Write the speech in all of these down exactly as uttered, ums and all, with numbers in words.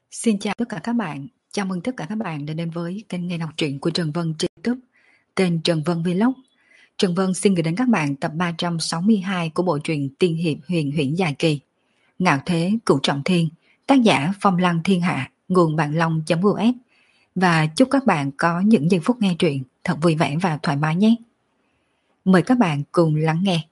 Xin chào tất cả các bạn, chào mừng tất cả các bạn đã đến với kênh nghe đọc truyện của Trần Vân trên YouTube, tên Trần Vân Vlog. Trần Vân xin gửi đến các bạn tập ba trăm sáu mươi hai của bộ truyện tiên hiệp huyền huyễn dài kỳ Ngạo Thế Cửu Trọng Thiên, tác giả Phong Lăng Thiên Hạ, nguồn bạn long.uf. Và chúc các bạn có những giây phút nghe truyện thật vui vẻ và thoải mái nhé. Mời các bạn cùng lắng nghe.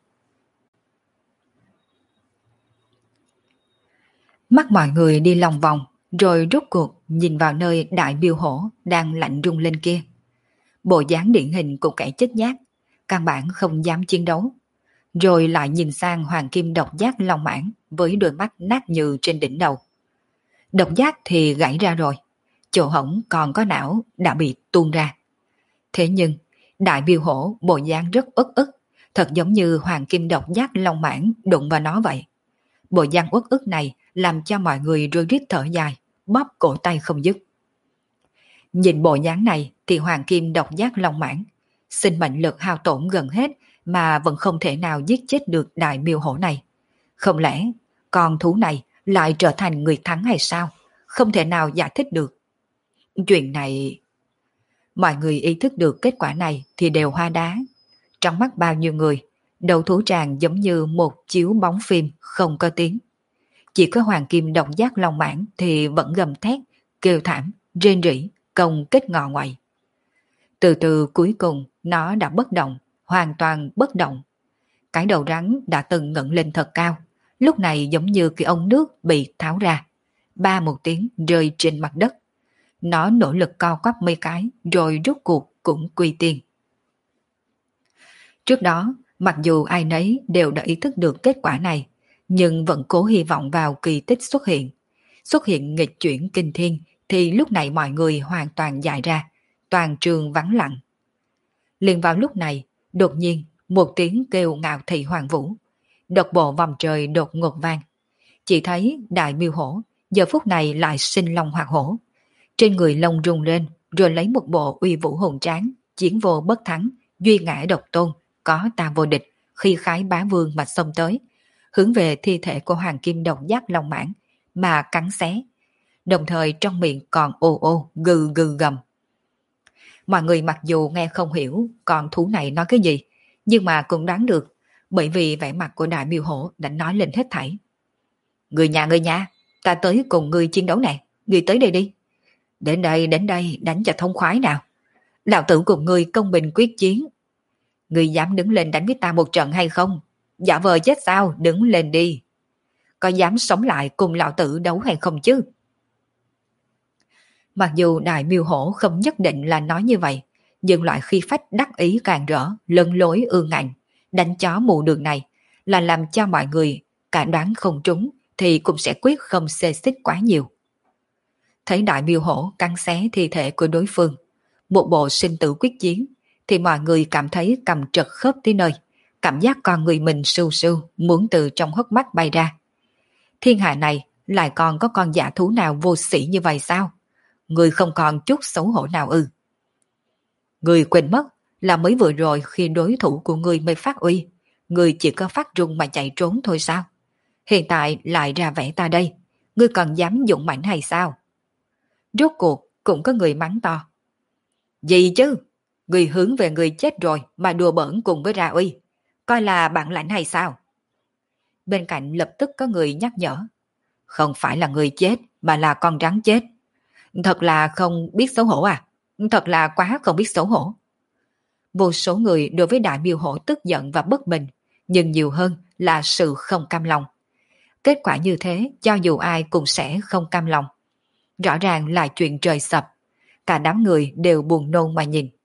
Mắt mọi người đi lòng vòng, rồi rút cuộc nhìn vào nơi đại biêu hổ đang lạnh rung lên kia. Bộ dáng điển hình của kẻ chết nhát, căn bản không dám chiến đấu. Rồi lại nhìn sang hoàng kim độc giác long mãn với đôi mắt nát như trên đỉnh đầu. Độc giác thì gãy ra rồi, chỗ hổng còn có não đã bị tuôn ra. Thế nhưng, đại biêu hổ bộ dáng rất uất ức, thật giống như hoàng kim độc giác long mãn đụng vào nó vậy. Bộ dáng uất ức này làm cho mọi người rơi rít thở dài, bóp cổ tay không dứt. Nhìn bộ dáng này thì hoàng kim độc giác long mãn, sinh mệnh lực hao tổn gần hết mà vẫn không thể nào giết chết được đại miêu hổ này. Không lẽ con thú này lại trở thành người thắng hay sao? Không thể nào giải thích được. Chuyện này... Mọi người ý thức được kết quả này thì đều hoa đá. Trong mắt bao nhiêu người, đầu thú tràng giống như một chiếu bóng phim không có tiếng. Chỉ có hoàng kim độc giác long mãn thì vẫn gầm thét, kêu thảm, rên rỉ, công kết ngọ ngoại. Từ từ cuối cùng nó đã bất động, hoàn toàn bất động. Cái đầu rắn đã từng ngẩng lên thật cao, lúc này giống như cái ống nước bị tháo ra. Ba một tiếng rơi trên mặt đất. Nó nỗ lực co quắp mấy cái rồi rút cuộc cũng quy tiên. Trước đó, mặc dù ai nấy đều đã ý thức được kết quả này, nhưng vẫn cố hy vọng vào kỳ tích xuất hiện. Xuất hiện nghịch chuyển kinh thiên thì lúc này mọi người hoàn toàn dại ra, toàn trường vắng lặng. Liền vào lúc này, đột nhiên một tiếng kêu ngạo thị hoàng vũ, độc bộ vòng trời đột ngột vang. Chỉ thấy đại miêu hổ giờ phút này lại sinh long hoạt hổ, trên người lông rung lên rồi lấy một bộ uy vũ hùng tráng, chiến vô bất thắng, duy ngã độc tôn, có ta vô địch, khi khái bá vương mà xông tới, hướng về thi thể của hoàng kim độc giác long mãn mà cắn xé, đồng thời trong miệng còn ô ô gừ gừ gầm. Mọi người mặc dù nghe không hiểu con thú này nói cái gì, nhưng mà cũng đoán được, bởi vì vẻ mặt của đại miêu hổ đã nói lên hết thảy. Người nhà người nhà, ta tới cùng người chiến đấu nè, người tới đây đi. Đến đây, đến đây, đánh cho thông khoái nào. Lão tử cùng người công bình quyết chiến. Người dám đứng lên đánh với ta một trận hay không? Giả vờ chết sao, đứng lên đi. Có dám sống lại cùng lão tử đấu hay không chứ? Mặc dù đại miêu hổ không nhất định là nói như vậy, nhưng loại khi phách đắc ý càng rỡ, lân lối ương ngạnh, đánh chó mù đường này là làm cho mọi người cả đoán không trúng thì cũng sẽ quyết không xê xích quá nhiều. Thấy đại miêu hổ cắn xé thi thể của đối phương, một bộ sinh tử quyết chiến, thì mọi người cảm thấy cầm trật khớp tới nơi, cảm giác con người mình sưu sưu muốn từ trong hốc mắt bay ra. Thiên hạ này lại còn có con dã thú nào vô sĩ như vậy sao? Người không còn chút xấu hổ nào ư? Người quên mất là mới vừa rồi khi đối thủ của người mới phát uy, người chỉ có phát run mà chạy trốn thôi sao? Hiện tại lại ra vẻ ta đây, ngươi còn dám dũng mãnh hay sao? Rốt cuộc cũng có người mắng to. Gì chứ? Người hướng về người chết rồi mà đùa bỡn cùng với ra uy, coi là bản lãnh hay sao? Bên cạnh lập tức có người nhắc nhở. Không phải là người chết mà là con rắn chết. Thật là không biết xấu hổ à? Thật là quá không biết xấu hổ. Vô số người đối với đại miêu hổ tức giận và bất bình, nhưng nhiều hơn là sự không cam lòng. Kết quả như thế cho dù ai cũng sẽ không cam lòng. Rõ ràng là chuyện trời sập. Cả đám người đều buồn nôn mà nhìn.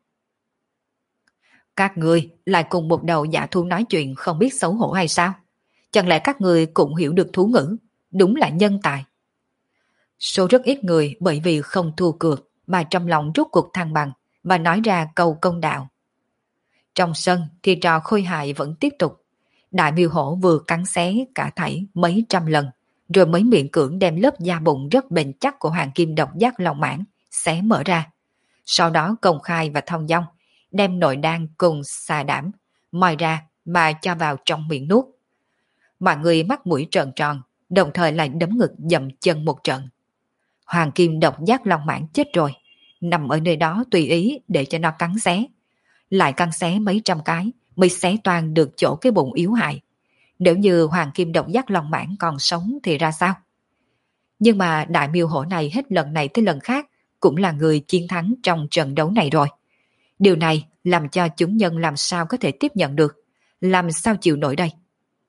Các người lại cùng một đầu giả thú nói chuyện không biết xấu hổ hay sao? Chẳng lẽ các người cũng hiểu được thú ngữ? Đúng là nhân tài. Số rất ít người bởi vì không thua cược mà trong lòng rút cuộc thăng bằng và nói ra câu công đạo. Trong sân thì trò khôi hài vẫn tiếp tục. Đại miêu hổ vừa cắn xé cả thảy mấy trăm lần, rồi mới miệng cưỡng đem lớp da bụng rất bền chắc của hoàng kim độc giác long mãn xé mở ra. Sau đó công khai và thông dong đem nội đan cùng xà đảm moi ra mà cho vào trong miệng nuốt. Mọi người mắt mũi trợn tròn, đồng thời lại đấm ngực dậm chân một trận. Hoàng kim độc giác long mãng chết rồi, nằm ở nơi đó tùy ý để cho nó cắn xé. Lại cắn xé mấy trăm cái mới xé toan được chỗ cái bụng yếu hại. Nếu như hoàng kim độc giác long mãng còn sống thì ra sao? Nhưng mà đại miêu hổ này hết lần này tới lần khác cũng là người chiến thắng trong trận đấu này rồi. Điều này làm cho chúng nhân làm sao có thể tiếp nhận được, làm sao chịu nổi đây.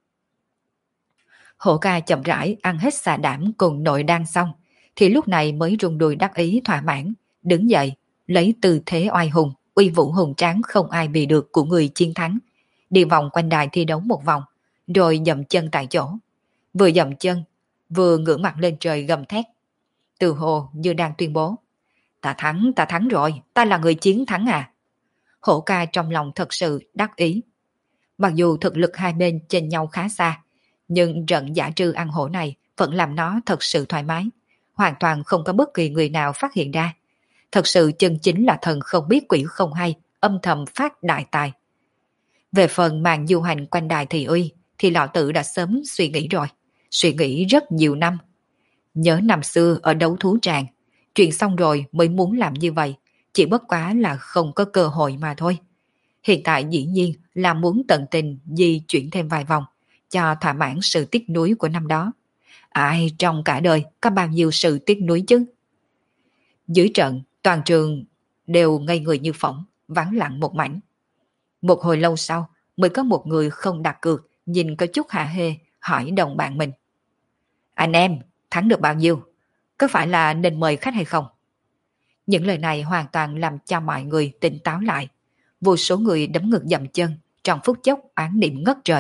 Hổ ca chậm rãi ăn hết xà đảm cùng nội đan xong, thì lúc này mới rung đùi đắc ý thỏa mãn, đứng dậy, lấy tư thế oai hùng, uy vũ hùng tráng không ai bì được của người chiến thắng, đi vòng quanh đài thi đấu một vòng, rồi dậm chân tại chỗ. Vừa dậm chân, vừa ngửa mặt lên trời gầm thét. Từ hồ như đang tuyên bố, ta thắng, ta thắng rồi, ta là người chiến thắng à. Hổ ca trong lòng thật sự đắc ý. Mặc dù thực lực hai bên chênh nhau khá xa, nhưng trận giả trư ăn hổ này vẫn làm nó thật sự thoải mái, hoàn toàn không có bất kỳ người nào phát hiện ra. Thật sự chân chính là thần không biết quỷ không hay, âm thầm phát đại tài. Về phần màn du hành quanh đài thị uy, thì lão tử đã sớm suy nghĩ rồi, suy nghĩ rất nhiều năm. Nhớ năm xưa ở đấu thú tràng, chuyện xong rồi mới muốn làm như vậy, chỉ bất quá là không có cơ hội mà thôi. Hiện tại dĩ nhiên là muốn tận tình di chuyển thêm vài vòng, cho thỏa mãn sự tiếc nuối của năm đó. Ai trong cả đời có bao nhiêu sự tiếc nuối chứ? Dưới trận, toàn trường đều ngây người như phỏng, vắng lặng một mảnh. Một hồi lâu sau, mới có một người không đặt cược, nhìn có chút hạ hê, hỏi đồng bạn mình. Anh em, thắng được bao nhiêu? Có phải là nên mời khách hay không? Những lời này hoàn toàn làm cho mọi người tỉnh táo lại. Vô số người đấm ngực dậm chân, trong phút chốc oán niệm ngất trời.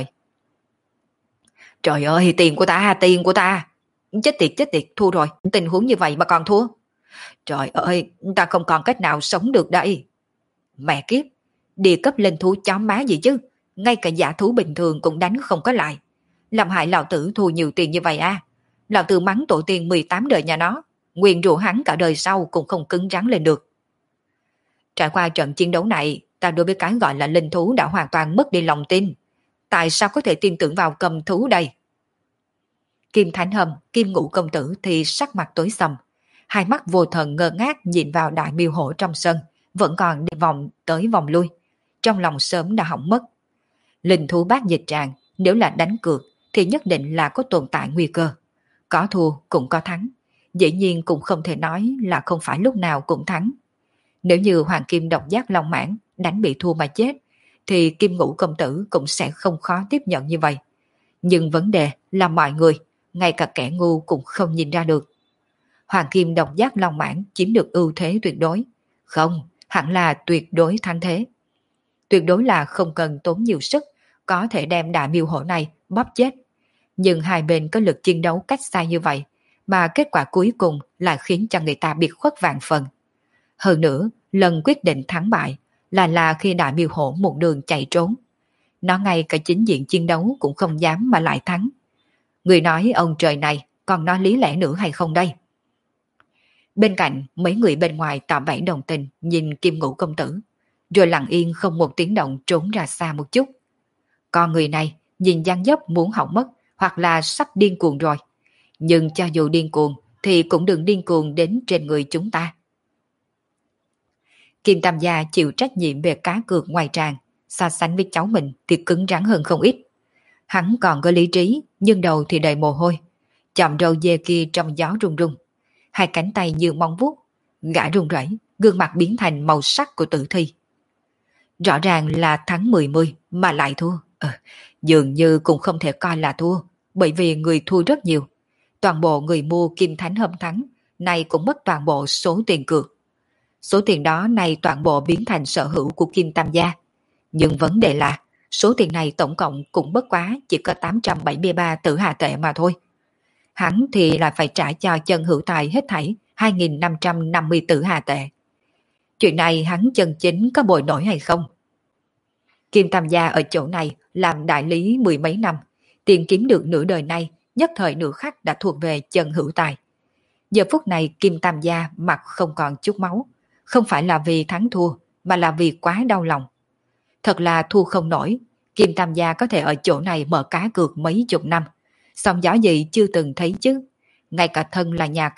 Trời ơi, tiền của ta, tiền của ta. Chết tiệt, chết tiệt, thua rồi, tình huống như vậy mà còn thua. Trời ơi, ta không còn cách nào sống được đây. Mẹ kiếp, địa cấp lên thú chó má gì chứ, ngay cả giả thú bình thường cũng đánh không có lại. Làm hại lão tử thua nhiều tiền như vậy à? Lão tử mắng tổ tiên mười tám đời nhà nó, nguyền rủa hắn cả đời sau cũng không cứng rắn lên được. Trải qua trận chiến đấu này, ta đối với cái gọi là linh thú đã hoàn toàn mất đi lòng tin. Tại sao có thể tin tưởng vào cầm thú đây? Kim Thánh Hâm, Kim Ngũ công tử thì sắc mặt tối sầm, hai mắt vô thần ngơ ngác nhìn vào đại miêu hổ trong sân, vẫn còn đi vòng tới vòng lui, trong lòng sớm đã hỏng mất. Linh thú bát dịch tràng, nếu là đánh cược thì nhất định là có tồn tại nguy cơ. Có thua cũng có thắng, dĩ nhiên cũng không thể nói là không phải lúc nào cũng thắng. Nếu như hoàng kim độc giác long mãng đánh bị thua mà chết, thì Kim Ngũ công tử cũng sẽ không khó tiếp nhận như vậy. Nhưng vấn đề là mọi người, ngay cả kẻ ngu cũng không nhìn ra được. Hoàng kim độc giác long mãng chiếm được ưu thế tuyệt đối. Không, hẳn là tuyệt đối thắng thế. Tuyệt đối là không cần tốn nhiều sức, có thể đem đại miêu hổ này bóp chết. Nhưng hai bên có lực chiến đấu cách xa như vậy, mà kết quả cuối cùng lại khiến cho người ta biệt khuất vạn phần. Hơn nữa, lần quyết định thắng bại là là khi đại miêu hổ một đường chạy trốn. Nó ngay cả chính diện chiến đấu cũng không dám mà lại thắng. Người nói ông trời này còn nói lý lẽ nữa hay không đây? Bên cạnh, mấy người bên ngoài tỏ vẻ đồng tình nhìn Kim Ngũ công tử, rồi lặng yên không một tiếng động trốn ra xa một chút. Con người này nhìn dang dấp muốn hỏng mất, hoặc là sắp điên cuồng rồi. Nhưng cho dù điên cuồng thì cũng đừng điên cuồng đến trên người chúng ta. Kim Tam Gia chịu trách nhiệm về cá cược ngoài tràng, so sánh với cháu mình thì cứng rắn hơn không ít. Hắn còn có lý trí, nhưng đầu thì đầy mồ hôi. Chòm râu dê kia trong gió rung rung, hai cánh tay như móng vuốt, gã run rẩy, gương mặt biến thành màu sắc của tử thi. Rõ ràng là thắng mười mươi mà lại thua. Ờ, dường như cũng không thể coi là thua, bởi vì người thua rất nhiều. Toàn bộ người mua Kim Thánh Hâm thắng, nay cũng mất toàn bộ số tiền cược. Số tiền đó nay toàn bộ biến thành sở hữu của Kim Tam Gia. Nhưng vấn đề là, số tiền này tổng cộng cũng bất quá chỉ có tám trăm bảy mươi ba tử hà tệ mà thôi. Hắn thì lại phải trả cho chân hữu tài hết thảy hai nghìn năm trăm năm mươi tử hà tệ. Chuyện này hắn chân chính có bồi nổi hay không? Kim Tam Gia ở chỗ này làm đại lý mười mấy năm, tiền kiếm được nửa đời nay, nhất thời nửa khắc đã thuộc về chân hữu tài. Giờ phút này Kim Tam Gia mặt không còn chút máu, không phải là vì thắng thua, mà là vì quá đau lòng. Thật là thua không nổi, Kim Tam Gia có thể ở chỗ này mở cá cược mấy chục năm, sóng gió gì chưa từng thấy chứ, ngay cả thân là nhà cái,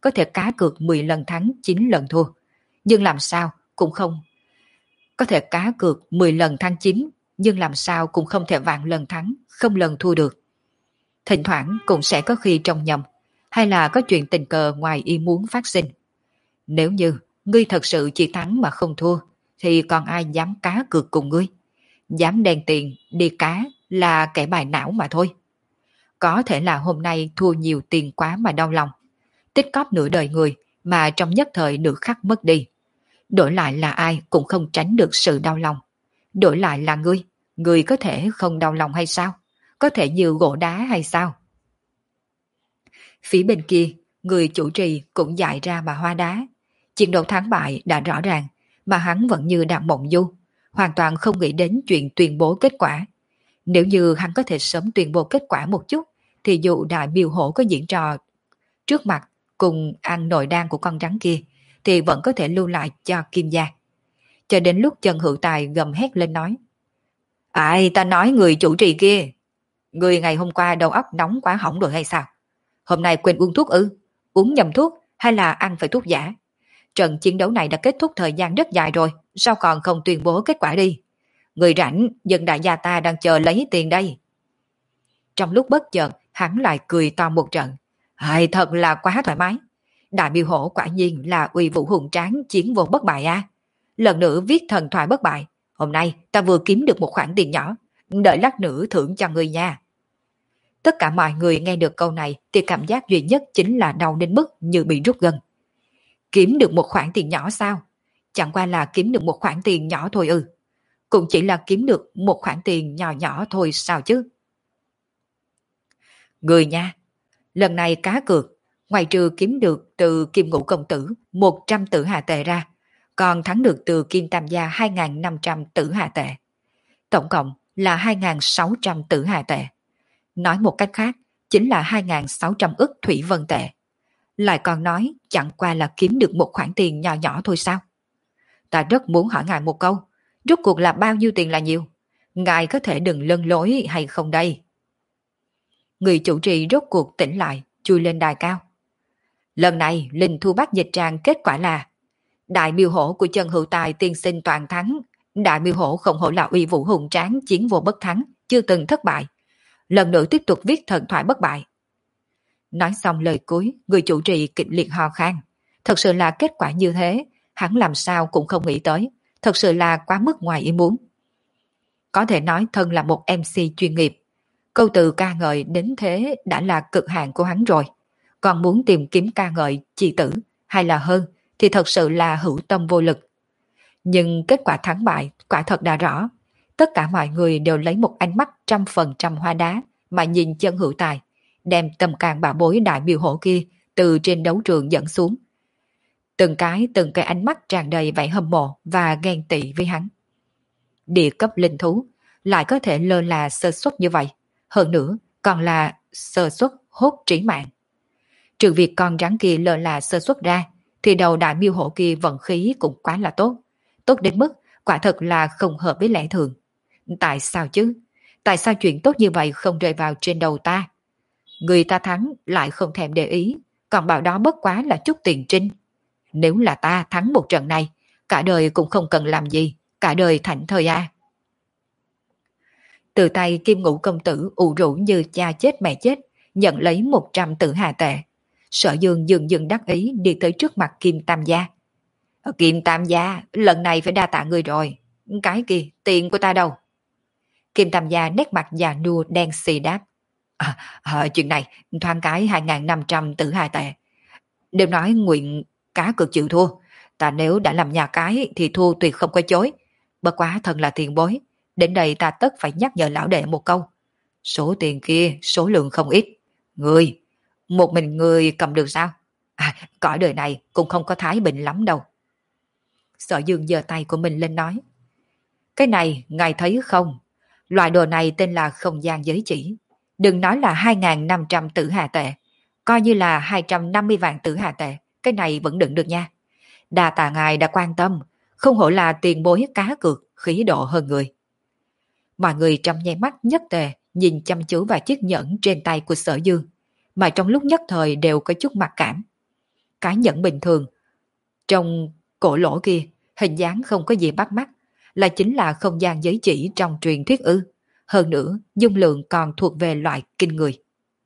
có thể cá cược mười lần thắng chín lần thua. Nhưng làm sao cũng không có thể cá cược mười lần thắng chín, nhưng làm sao cũng không thể vạn lần thắng, không lần thua được. Thỉnh thoảng cũng sẽ có khi trông nhầm, hay là có chuyện tình cờ ngoài ý muốn phát sinh. Nếu như ngươi thật sự chỉ thắng mà không thua, thì còn ai dám cá cược cùng ngươi? Dám đen tiền đi cá là kẻ bài não mà thôi. Có thể là hôm nay thua nhiều tiền quá mà đau lòng. Tích cóp nửa đời người mà trong nhất thời nửa khắc mất đi. Đổi lại là ai cũng không tránh được sự đau lòng. Đổi lại là ngươi, ngươi có thể không đau lòng hay sao? Có thể như gỗ đá hay sao? Phía bên kia, người chủ trì cũng dại ra mà hoa đá. Chiến đấu thắng bại đã rõ ràng, mà hắn vẫn như đang mộng du, hoàn toàn không nghĩ đến chuyện tuyên bố kết quả. Nếu như hắn có thể sớm tuyên bố kết quả một chút, thì dù đại miêu hổ có diễn trò trước mặt cùng ăn nội đan của con rắn kia, thì vẫn có thể lưu lại cho Kim gia. Cho đến lúc Trần Hữu Tài gầm hét lên nói: Ai ta nói người chủ trì kia, người ngày hôm qua đầu óc nóng quá hỏng rồi hay sao? Hôm nay quên uống thuốc ư? Uống nhầm thuốc hay là ăn phải thuốc giả? Trận chiến đấu này đã kết thúc thời gian rất dài rồi, sao còn không tuyên bố kết quả đi? Người rảnh, dân đại gia ta đang chờ lấy tiền đây. Trong lúc bất chợt, hắn lại cười to một trận. Hay thật là quá thoải mái. Đại miêu hổ quả nhiên là uy vũ hùng tráng, chiến vô bất bại à. Lần nữa viết thần thoại bất bại. Hôm nay ta vừa kiếm được một khoản tiền nhỏ, đợi lát nữa thưởng cho người nha. Tất cả mọi người nghe được câu này thì cảm giác duy nhất chính là đau đến mức như bị rút gân. Kiếm được một khoản tiền nhỏ sao? Chẳng qua là kiếm được một khoản tiền nhỏ thôi ư? Cũng chỉ là kiếm được một khoản tiền nhỏ nhỏ thôi sao chứ? Người nha, lần này cá cược, ngoài trừ kiếm được từ Kim Ngũ Công Tử một trăm tử hà tệ ra, còn thắng được từ Kim Tam Gia hai nghìn năm trăm tử hà tệ. Tổng cộng là hai nghìn sáu trăm tử hà tệ. Nói một cách khác, chính là hai nghìn sáu trăm ức thủy vân tệ. Lại còn nói chẳng qua là kiếm được một khoản tiền nhỏ nhỏ thôi sao? Ta rất muốn hỏi ngài một câu, rốt cuộc là bao nhiêu tiền là nhiều? Ngài có thể đừng lân lối hay không đây? Người chủ trì rốt cuộc tỉnh lại, chui lên đài cao. Lần này Linh Thu Bắc dịch tràng kết quả là đại miêu hổ của Trần Hữu Tài tiên sinh toàn thắng. Đại miêu hổ không hổ là uy vũ hùng tráng, chiến vô bất thắng, chưa từng thất bại. Lần nữa tiếp tục viết thần thoại bất bại. Nói xong lời cuối, người chủ trì kịch liệt ho khan. Thật sự là kết quả như thế, hắn làm sao cũng không nghĩ tới. Thật sự là quá mức ngoài ý muốn. Có thể nói thân là một em xê chuyên nghiệp. Câu từ ca ngợi đến thế đã là cực hạn của hắn rồi. Còn muốn tìm kiếm ca ngợi chi tử hay là hơn thì thật sự là hữu tâm vô lực. Nhưng kết quả thắng bại quả thật đã rõ. Tất cả mọi người đều lấy một ánh mắt trăm phần trăm hoa đá mà nhìn Chân Hữu Tài, đem tâm can bảo bối đại miêu hổ kia từ trên đấu trường dẫn xuống. Từng cái từng cái ánh mắt tràn đầy vẻ hâm mộ và ghen tị với hắn. Địa cấp linh thú lại có thể lơ là sơ suất như vậy, hơn nữa còn là sơ suất hốt trí mạng. Trừ việc con rắn kia lơ là sơ suất ra, thì đầu đại miêu hổ kia vận khí cũng quá là tốt, tốt đến mức quả thật là không hợp với lẽ thường. Tại sao chứ? Tại sao chuyện tốt như vậy không rơi vào trên đầu ta? Người ta thắng lại không thèm để ý, còn bảo đó bất quá là chút tiền trinh. Nếu là ta thắng một trận này, cả đời cũng không cần làm gì, cả đời thảnh thơi à. Từ tay Kim Ngũ Công Tử ủ rũ như cha chết mẹ chết, nhận lấy một trăm tử hà tệ. Sở Dương dừng dừng đắc ý đi tới trước mặt Kim Tam Gia. Kim Tam Gia, lần này phải đa tạ người rồi. Cái kia, tiền của ta đâu? Kim Tam Gia nét mặt già nua đen xì đáp. À, à, chuyện này, thoáng cái hai nghìn năm trăm tử hà tệ. Đừng nói nguyện cá cược chịu thua. Ta nếu đã làm nhà cái thì thua tuyệt không có chối. Bất quá thần là tiền bối. Đến đây ta tất phải nhắc nhở lão đệ một câu. Số tiền kia, số lượng không ít. Người, một mình người cầm được sao? À, cõi đời này cũng không có thái bình lắm đâu. Sở Dương giơ tay của mình lên nói. Cái này, ngài thấy không? Loại đồ này tên là không gian giới chỉ. Đừng nói là hai nghìn năm trăm tử hà tệ. Coi như là hai trăm năm mươi vạn tử hà tệ. Cái này vẫn đựng được nha. Đa tạ ngài đã quan tâm. Không hổ là tiền bối cá cược, khí độ hơn người. Mọi người trong nháy mắt nhất tề nhìn chăm chú vào chiếc nhẫn trên tay của Sở Dương, mà trong lúc nhất thời đều có chút mặc cảm. cái nhẫn bình thường. Trong cổ lỗ kia, hình dáng không có gì bắt mắt, là chính là không gian giới chỉ trong truyền thuyết ư. Hơn nữa, dung lượng còn thuộc về loại kinh người.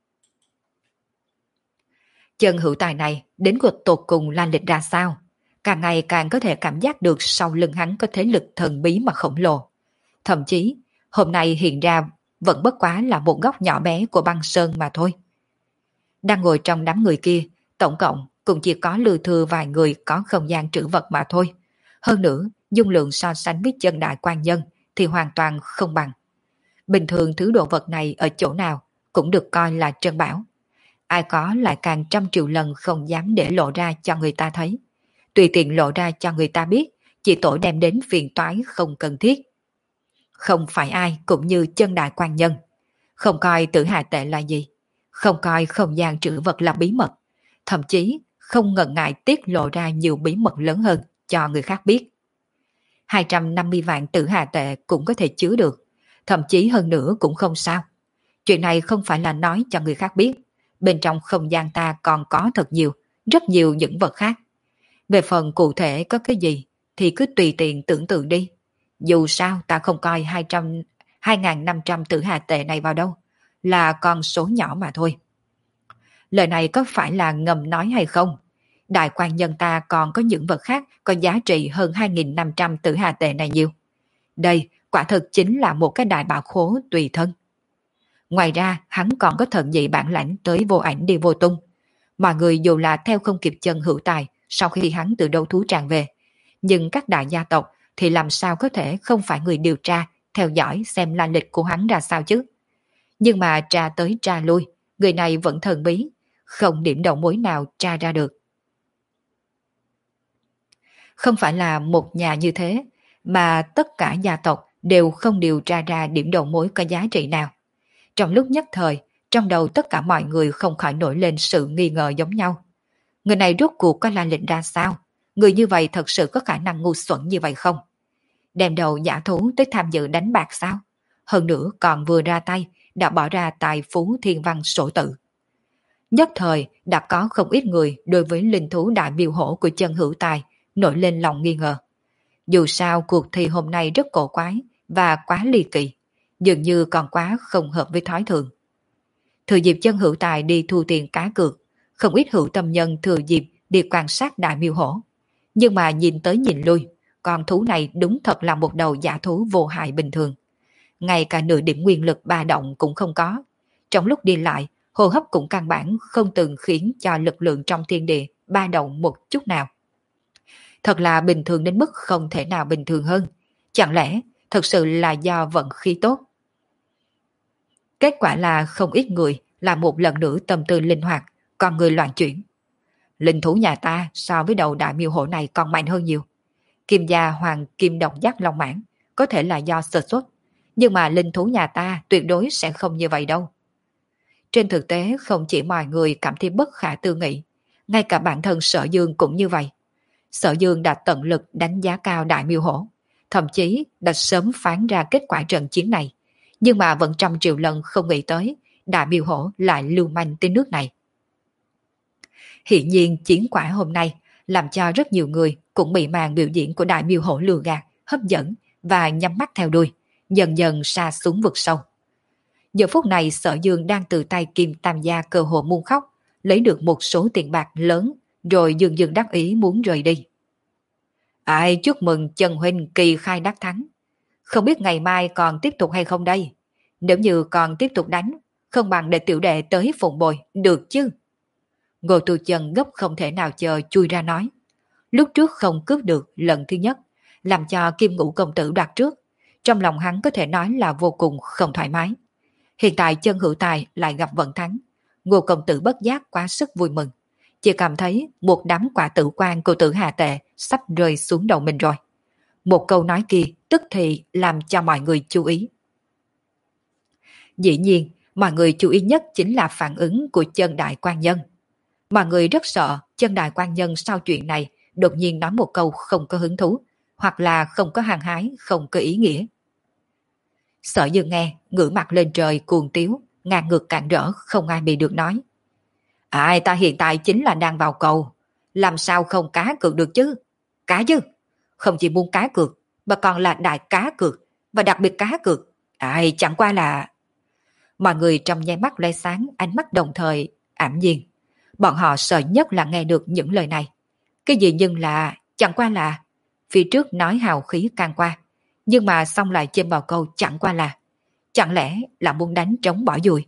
Chân hữu tài này đến cuộc tột cùng lan lịch ra sao? Càng ngày càng có thể cảm giác được sau lưng hắn có thế lực thần bí mà khổng lồ. Thậm chí, hôm nay hiện ra vẫn bất quá là một góc nhỏ bé của băng sơn mà thôi. Đang ngồi trong đám người kia, tổng cộng cũng chỉ có lừa thừa vài người có không gian trữ vật mà thôi. Hơn nữa, dung lượng so sánh với chân đại quan nhân thì hoàn toàn không bằng. Bình thường thứ đồ vật này ở chỗ nào cũng được coi là trân bảo. Ai có lại càng trăm triệu lần không dám để lộ ra cho người ta thấy. Tùy tiện lộ ra cho người ta biết, chỉ tội đem đến phiền toái không cần thiết. Không phải ai cũng như chân đại quan nhân. Không coi tử hà tệ là gì. Không coi không gian trữ vật là bí mật. Thậm chí không ngần ngại tiết lộ ra nhiều bí mật lớn hơn cho người khác biết. hai trăm năm mươi vạn tử hà tệ cũng có thể chứa được. Thậm chí hơn nữa cũng không sao. Chuyện này không phải là nói cho người khác biết. Bên trong không gian ta còn có thật nhiều, rất nhiều những vật khác. Về phần cụ thể có cái gì thì cứ tùy tiện tưởng tượng đi. Dù sao ta không coi hai trăm, hai nghìn năm trăm tử hà tệ này vào đâu. Là con số nhỏ mà thôi. Lời này có phải là ngầm nói hay không? Đại quan nhân ta còn có những vật khác có giá trị hơn hai nghìn năm trăm tử hà tệ này nhiều. Đây quả thực chính là một cái đại bảo khố tùy thân. Ngoài ra hắn còn có thần dị bản lãnh tới vô ảnh đi vô tung. Mọi người dù là theo không kịp chân hữu tài sau khi hắn từ đấu thú tràn về. Nhưng các đại gia tộc thì làm sao có thể không phải người điều tra, theo dõi xem la lịch của hắn ra sao chứ. Nhưng mà tra tới tra lui, người này vẫn thần bí, không điểm đầu mối nào tra ra được. Không phải là một nhà như thế, mà tất cả gia tộc đều không điều tra ra điểm đầu mối có giá trị nào. Trong lúc nhất thời, trong đầu tất cả mọi người không khỏi nổi lên sự nghi ngờ giống nhau. Người này rốt cuộc có la lịch ra sao? Người như vậy thật sự có khả năng ngu xuẩn như vậy không? Đem đầu giả thú tới tham dự đánh bạc sao? Hơn nữa còn vừa ra tay, đã bỏ ra tài phú thiên văn sổ tự. Nhất thời đã có không ít người đối với linh thú đại miêu hổ của chân hữu tài nổi lên lòng nghi ngờ. Dù sao cuộc thi hôm nay rất cổ quái và quá ly kỳ, dường như còn quá không hợp với thói thường. Thừa dịp chân hữu tài đi thu tiền cá cược, không ít hữu tâm nhân thừa dịp đi quan sát đại miêu hổ. Nhưng mà nhìn tới nhìn lui, con thú này đúng thật là một đầu giả thú vô hại bình thường. Ngay cả nửa điểm nguyên lực ba động cũng không có. Trong lúc đi lại, hô hấp cũng căn bản không từng khiến cho lực lượng trong thiên địa ba động một chút nào. Thật là bình thường đến mức không thể nào bình thường hơn. Chẳng lẽ thật sự là do vận khí tốt? Kết quả là không ít người là một lần nữa tâm tư linh hoạt, còn người loạn chuyển. Linh thú nhà ta so với đầu đại miêu hổ này còn mạnh hơn nhiều. Kim gia hoàng kim độc giác long mãn có thể là do sơ suất, nhưng mà linh thú nhà ta tuyệt đối sẽ không như vậy đâu. Trên thực tế không chỉ mọi người cảm thấy bất khả tư nghị, ngay cả bản thân Sở Dương cũng như vậy. Sở Dương đã tận lực đánh giá cao đại miêu hổ, thậm chí đã sớm phán ra kết quả trận chiến này, nhưng mà vẫn trăm triệu lần không nghĩ tới đại miêu hổ lại lưu manh tới nước này. Hiển nhiên chiến quả hôm nay làm cho rất nhiều người cũng bị màn biểu diễn của đại miêu hổ lừa gạt, hấp dẫn và nhắm mắt theo đuôi, dần dần sa xuống vực sâu. Giờ phút này Sở Dương đang từ tay Kim Tam Gia cơ hồ muôn khóc, lấy được một số tiền bạc lớn, rồi dường dường đắc ý muốn rời đi. Ai chúc mừng Trần Huynh kỳ khai đắc thắng. Không biết ngày mai còn tiếp tục hay không đây? Nếu như còn tiếp tục đánh, không bằng để tiểu đệ tới phụng bồi, được chứ? Ngô Tu Chân gấp không thể nào chờ chui ra nói. Lúc trước không cướp được lần thứ nhất, làm cho Kim Ngũ công tử đoạt trước. Trong lòng hắn có thể nói là vô cùng không thoải mái. Hiện tại chân hữu tài lại gặp vận thắng. Ngô công tử bất giác quá sức vui mừng. Chỉ cảm thấy một đám quả tử quan của tử hà tệ sắp rơi xuống đầu mình rồi. Một câu nói kia tức thì làm cho mọi người chú ý. Dĩ nhiên, mọi người chú ý nhất chính là phản ứng của chân đại quan nhân. Mọi người rất sợ chân đại quan nhân sau chuyện này đột nhiên nói một câu không có hứng thú, hoặc là không có hăng hái, không có ý nghĩa. Sở Dương nghe, ngửa mặt lên trời cuồng tiếu, ngang ngược cạn rỡ, không ai bị được nói. Ai ta hiện tại chính là đang vào cầu. làm sao không cá cược được chứ? Cá chứ, không chỉ muốn cá cược, mà còn là đại cá cược, và đặc biệt cá cược. Ai chẳng qua là... Mọi người trong nháy mắt lóe sáng, ánh mắt đồng thời ảm nhiên. Bọn họ sợ nhất là nghe được những lời này. Cái gì nhưng là, chẳng qua là... Phía trước nói hào khí can qua, nhưng mà xong lại chêm vào câu chẳng qua là. Chẳng lẽ là muốn đánh trống bỏ dùi?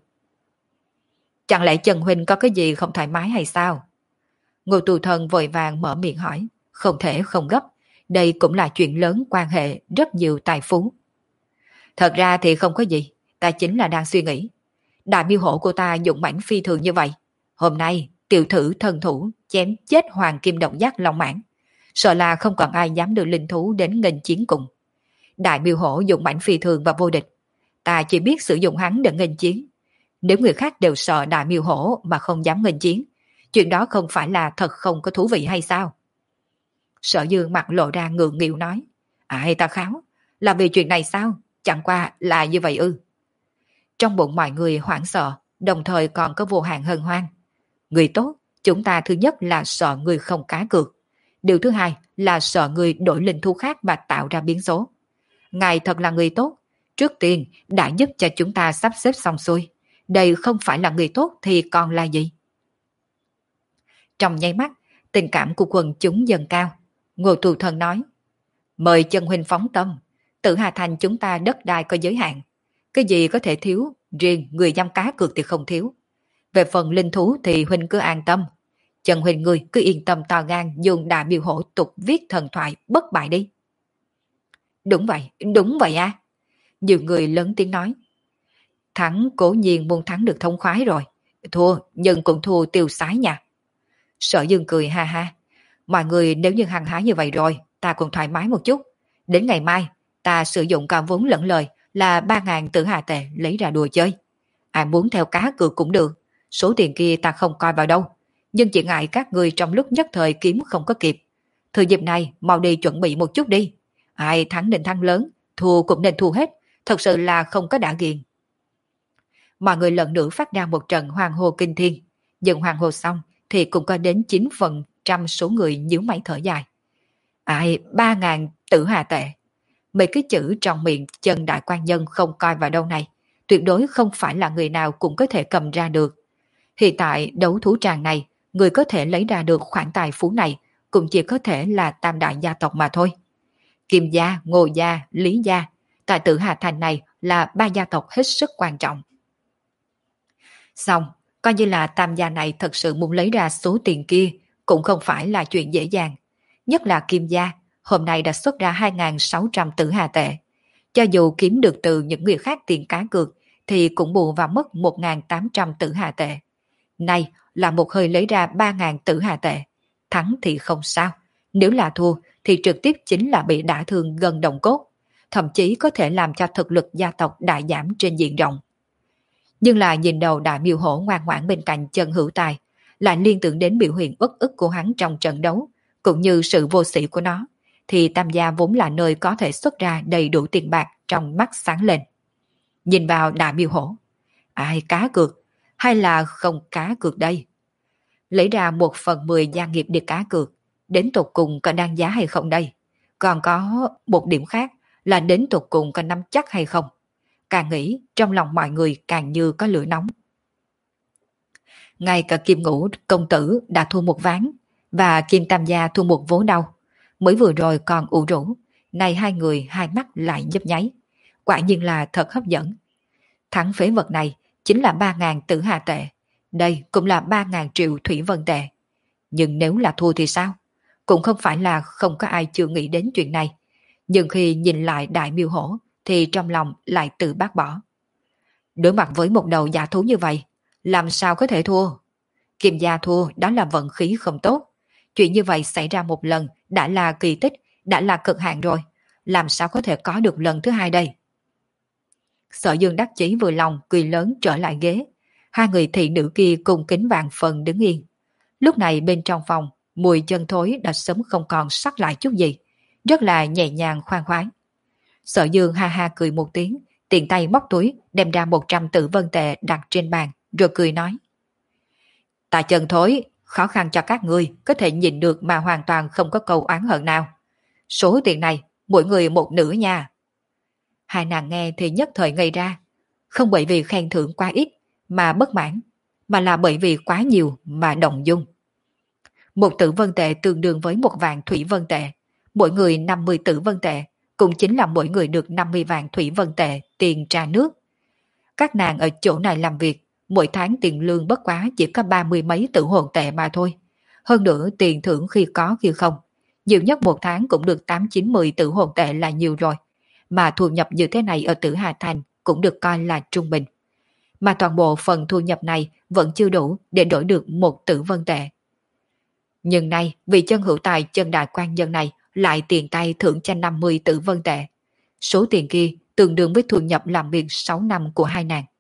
Chẳng lẽ Trần Huynh có cái gì không thoải mái hay sao? Ngô Tù Thần vội vàng mở miệng hỏi, không thể không gấp, đây cũng là chuyện lớn quan hệ rất nhiều tài phú. Thật ra thì không có gì, ta chính là đang suy nghĩ. Đại miêu hổ của ta dụng mãnh phi thường như vậy. Hôm nay, tiểu thử thần thủ chém chết hoàng kim động giác long mãn. Sợ là không còn ai dám đưa linh thú đến nghênh chiến cùng. Đại miêu hổ dụng mãnh phi thường và vô địch. Ta chỉ biết sử dụng hắn để nghênh chiến. Nếu người khác đều sợ đại miêu hổ mà không dám nghênh chiến, chuyện đó không phải là thật không có thú vị hay sao? Sở Dương mặt lộ ra ngượng nghịu nói, ai ta kháo, là vì chuyện này sao? Chẳng qua là như vậy ư? Trong bụng mọi người hoảng sợ, đồng thời còn có vô hạn hân hoan. Người tốt, chúng ta thứ nhất là sợ người không cá cược. Điều thứ hai là sợ người đổi linh thú khác mà tạo ra biến số. Ngài thật là người tốt, trước tiên đã giúp cho chúng ta sắp xếp xong xuôi. Đây không phải là người tốt thì còn là gì? Trong nháy mắt, tình cảm của quần chúng dần cao. Ngô Tù Thần nói, mời Trần Huynh phóng tâm, Tử Hà Thành chúng ta đất đai có giới hạn. Cái gì có thể thiếu, riêng người dám cá cược thì không thiếu. Về phần linh thú thì Huynh cứ an tâm. Trần Huynh người cứ yên tâm to gan dùng đại miêu hổ tục viết thần thoại bất bại đi. Đúng vậy, đúng vậy à. Nhiều người lớn tiếng nói. Thắng cố nhiên muốn thắng được thông khoái rồi. Thua, nhưng cũng thua tiêu sái nha. Sở Dương cười ha ha. Mọi người nếu như hăng hái như vậy rồi, ta cũng thoải mái một chút. Đến ngày mai, ta sử dụng cả vốn lẫn lời là ba ngàn tử hà tệ lấy ra đùa chơi. Ai muốn theo cá cược cũng được. Số tiền kia ta không coi vào đâu. Nhưng chỉ ngại các người trong lúc nhất thời kiếm không có kịp. Thời dịp này, mau đi chuẩn bị một chút đi. Ai thắng nên thắng lớn, thua cũng nên thua hết. Thật sự là không có đã ghiền. Mọi người lần nữa phát ra một trận hoàng hô kinh thiên. Nhưng hoàng hô xong thì cũng có đến chín phần trăm số người nhíu mày thở dài. Ai ba ngàn tử hà tệ. Mấy cái chữ trong miệng chân đại quan nhân không coi vào đâu này. Tuyệt đối không phải là người nào cũng có thể cầm ra được. Hiện tại đấu thú tràng này, người có thể lấy ra được khoản tài phú này cũng chỉ có thể là tam đại gia tộc mà thôi. Kim gia, Ngô gia, Lý gia, tại Tử Hà Thành này là ba gia tộc hết sức quan trọng. Xong, coi như là tam gia này thật sự muốn lấy ra số tiền kia cũng không phải là chuyện dễ dàng. Nhất là Kim gia, hôm nay đã xuất ra hai nghìn sáu trăm tử hà tệ. Cho dù kiếm được từ những người khác tiền cá cược thì cũng bù vào mất một nghìn tám trăm tử hà tệ. Này là một hơi lấy ra ba nghìn tử hà tệ. Thắng thì không sao. Nếu là thua thì trực tiếp chính là bị đả thương gần đồng cốt. Thậm chí có thể làm cho thực lực gia tộc đại giảm trên diện rộng. Nhưng là nhìn đầu đại miêu hổ ngoan ngoãn bên cạnh Trần Hữu Tài, lại liên tưởng đến biểu hiện uất ức của hắn trong trận đấu, cũng như sự vô sĩ của nó, thì Tam gia vốn là nơi có thể xuất ra đầy đủ tiền bạc trong mắt sáng lên. Nhìn vào đại miêu hổ, ai cá cược, hay là không cá cược đây? Lấy ra một phần mười gia nghiệp để cá cược, đến tột cùng có đáng giá hay không đây? Còn có một điểm khác là đến tột cùng có nắm chắc hay không? Càng nghĩ, trong lòng mọi người càng như có lửa nóng. Ngay cả Kim Ngũ công tử đã thua một ván, và Kim Tam gia thua một vố đau. Mới vừa rồi còn ủ rũ, nay hai người hai mắt lại nhấp nháy. Quả nhiên là thật hấp dẫn. Thắng phế vật này chính là ba nghìn tử hà tệ. Đây cũng là ba nghìn triệu thủy vân tệ. Nhưng nếu là thua thì sao? Cũng không phải là không có ai chưa nghĩ đến chuyện này. Nhưng khi nhìn lại đại miêu hổ, thì trong lòng lại tự bác bỏ. Đối mặt với một đầu giả thú như vậy, làm sao có thể thua? Kim gia thua đó là vận khí không tốt. Chuyện như vậy xảy ra một lần đã là kỳ tích, đã là cực hạn rồi. Làm sao có thể có được lần thứ hai đây? Sở Dương đắc chí vừa lòng cười lớn trở lại ghế. Hai người thị nữ kia cùng kính vàng phần đứng yên. Lúc này bên trong phòng, mùi chân thối đã sớm không còn sắc lại chút gì. Rất là nhẹ nhàng khoan khoái. Sở Dương ha ha cười một tiếng, tiện tay móc túi đem ra một trăm tử vân tệ đặt trên bàn, rồi cười nói. Ta chân thối, khó khăn cho các ngươi có thể nhìn được mà hoàn toàn không có câu oán hận nào. Số tiền này, mỗi người một nửa nha. Hai nàng nghe thì nhất thời ngây ra, không bởi vì khen thưởng quá ít mà bất mãn, mà là bởi vì quá nhiều mà động dung. Một tử vân tệ tương đương với một vạn thủy vân tệ, mỗi người năm mươi tử vân tệ, cũng chính là mỗi người được năm mươi vạn thủy vân tệ tiền trà nước. Các nàng ở chỗ này làm việc, mỗi tháng tiền lương bất quá chỉ có ba mươi mấy tử hồn tệ mà thôi. Hơn nữa tiền thưởng khi có khi không, nhiều nhất một tháng cũng được tám chín mươi tử hồn tệ là nhiều rồi. Mà thu nhập như thế này ở Tử Hà Thành cũng được coi là trung bình. Mà toàn bộ phần thu nhập này vẫn chưa đủ để đổi được một tử vân tệ. Nhưng nay vị chân hữu tài chân đại quan nhân này lại tiền tay thưởng cho năm mươi tử vân tệ. Số tiền kia tương đương với thu nhập làm việc sáu năm của hai nàng.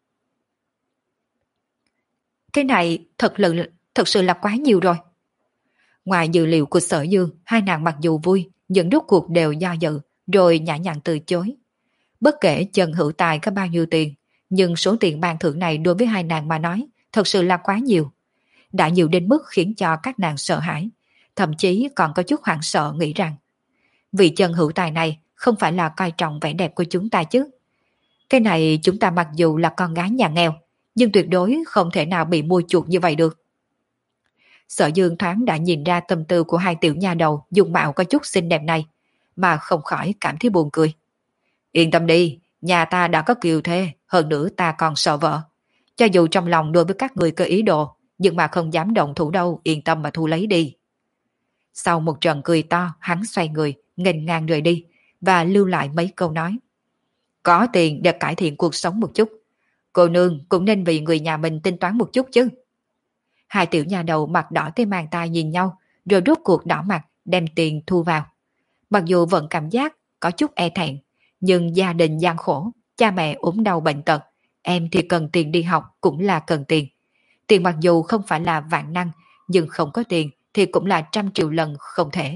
Cái này thật, là, thật sự là quá nhiều rồi. Ngoài dự liệu của Sở Dương, hai nàng mặc dù vui, nhưng rốt cuộc đều do dự, rồi nhã nhặn từ chối. Bất kể chân hữu tài có bao nhiêu tiền, nhưng số tiền ban thưởng này đối với hai nàng mà nói, thật sự là quá nhiều. Đã nhiều đến mức khiến cho các nàng sợ hãi, thậm chí còn có chút hoảng sợ nghĩ rằng, vị chân hữu tài này không phải là coi trọng vẻ đẹp của chúng ta chứ. Cái này chúng ta mặc dù là con gái nhà nghèo, nhưng tuyệt đối không thể nào bị mua chuộc như vậy được. Sở Dương thoáng đã nhìn ra tâm tư của hai tiểu nha đầu dung mạo có chút xinh đẹp này, mà không khỏi cảm thấy buồn cười. Yên tâm đi, nhà ta đã có kiều thê, hơn nữa ta còn sợ vợ. Cho dù trong lòng đối với các người có ý đồ, nhưng mà không dám động thủ đâu, yên tâm mà thu lấy đi. Sau một trận cười to, hắn xoay người, nghênh ngang rời đi, và lưu lại mấy câu nói. Có tiền để cải thiện cuộc sống một chút. Cô nương cũng nên vì người nhà mình tính toán một chút chứ. Hai tiểu nhà đầu mặt đỏ tới mang tai nhìn nhau, rồi rốt cuộc đỏ mặt đem tiền thu vào. Mặc dù vẫn cảm giác có chút e thẹn, nhưng gia đình gian khổ, cha mẹ ốm đau bệnh tật, em thì cần tiền đi học cũng là cần tiền. Tiền mặc dù không phải là vạn năng, nhưng không có tiền thì cũng là trăm triệu lần không thể.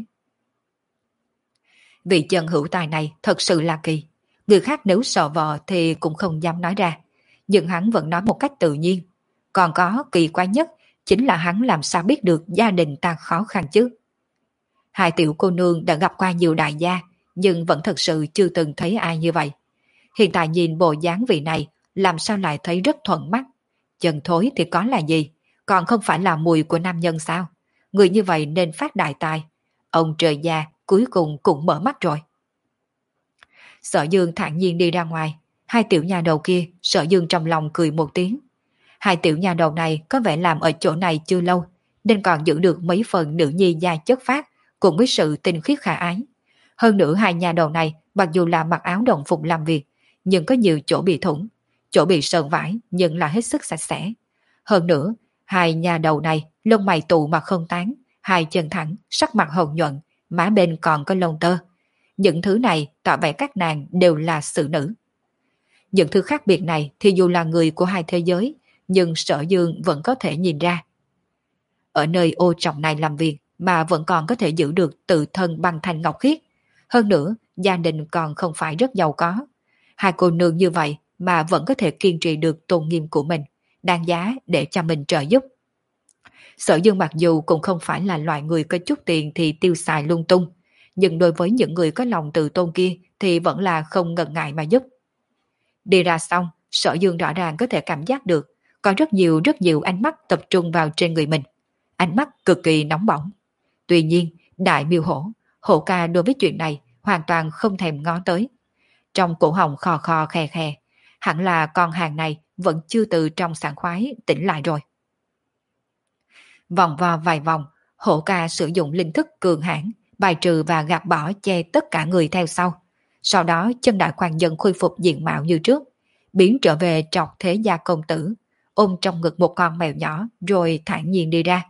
Vị chân hữu tài này thật sự là kỳ. Người khác nếu sợ vợ thì cũng không dám nói ra, nhưng hắn vẫn nói một cách tự nhiên. Còn có kỳ quái nhất chính là hắn làm sao biết được gia đình ta khó khăn chứ. Hai tiểu cô nương đã gặp qua nhiều đại gia, nhưng vẫn thật sự chưa từng thấy ai như vậy. Hiện tại nhìn bộ dáng vị này, làm sao lại thấy rất thuận mắt. Chân thối thì có là gì, còn không phải là mùi của nam nhân sao? Người như vậy nên phát đại tài. Ông trời già cuối cùng cũng mở mắt rồi. Sở Dương thản nhiên đi ra ngoài, hai tiểu nhà đầu kia, Sở Dương trong lòng cười một tiếng. Hai tiểu nhà đầu này có vẻ làm ở chỗ này chưa lâu, nên còn giữ được mấy phần nữ nhi gia chất phát, cùng với sự tinh khiết khả ái. Hơn nữa hai nhà đầu này mặc dù là mặc áo đồng phục làm việc, nhưng có nhiều chỗ bị thủng, chỗ bị sờn vải nhưng là hết sức sạch sẽ. Hơn nữa, hai nhà đầu này lông mày tụ mà không tán, hai chân thẳng, sắc mặt hồng nhuận, má bên còn có lông tơ. Những thứ này tỏ vẻ các nàng đều là xử nữ. Những thứ khác biệt này thì dù là người của hai thế giới, nhưng Sở Dương vẫn có thể nhìn ra. Ở nơi ô trọng này làm việc mà vẫn còn có thể giữ được tự thân băng thanh ngọc khiết. Hơn nữa, gia đình còn không phải rất giàu có. Hai cô nương như vậy mà vẫn có thể kiên trì được tôn nghiêm của mình, đáng giá để cho mình trợ giúp. Sở Dương mặc dù cũng không phải là loại người có chút tiền thì tiêu xài lung tung, nhưng đối với những người có lòng tự tôn kia thì vẫn là không ngần ngại mà giúp. Đi ra xong, Sở Dương rõ ràng có thể cảm giác được có rất nhiều rất nhiều ánh mắt tập trung vào trên người mình. Ánh mắt cực kỳ nóng bỏng. Tuy nhiên, đại miêu hổ, hổ ca đối với chuyện này hoàn toàn không thèm ngó tới. Trong cổ họng khò khò khe khe, hẳn là con hàng này vẫn chưa từ trong sảng khoái tỉnh lại rồi. Vòng vo vài vòng, hổ ca sử dụng linh thức cường hãn, bài trừ và gạt bỏ che tất cả người theo sau. Sau đó chân đại quan dân khôi phục diện mạo như trước, biến trở về trọc thế gia công tử, ôm trong ngực một con mèo nhỏ rồi thản nhiên đi ra.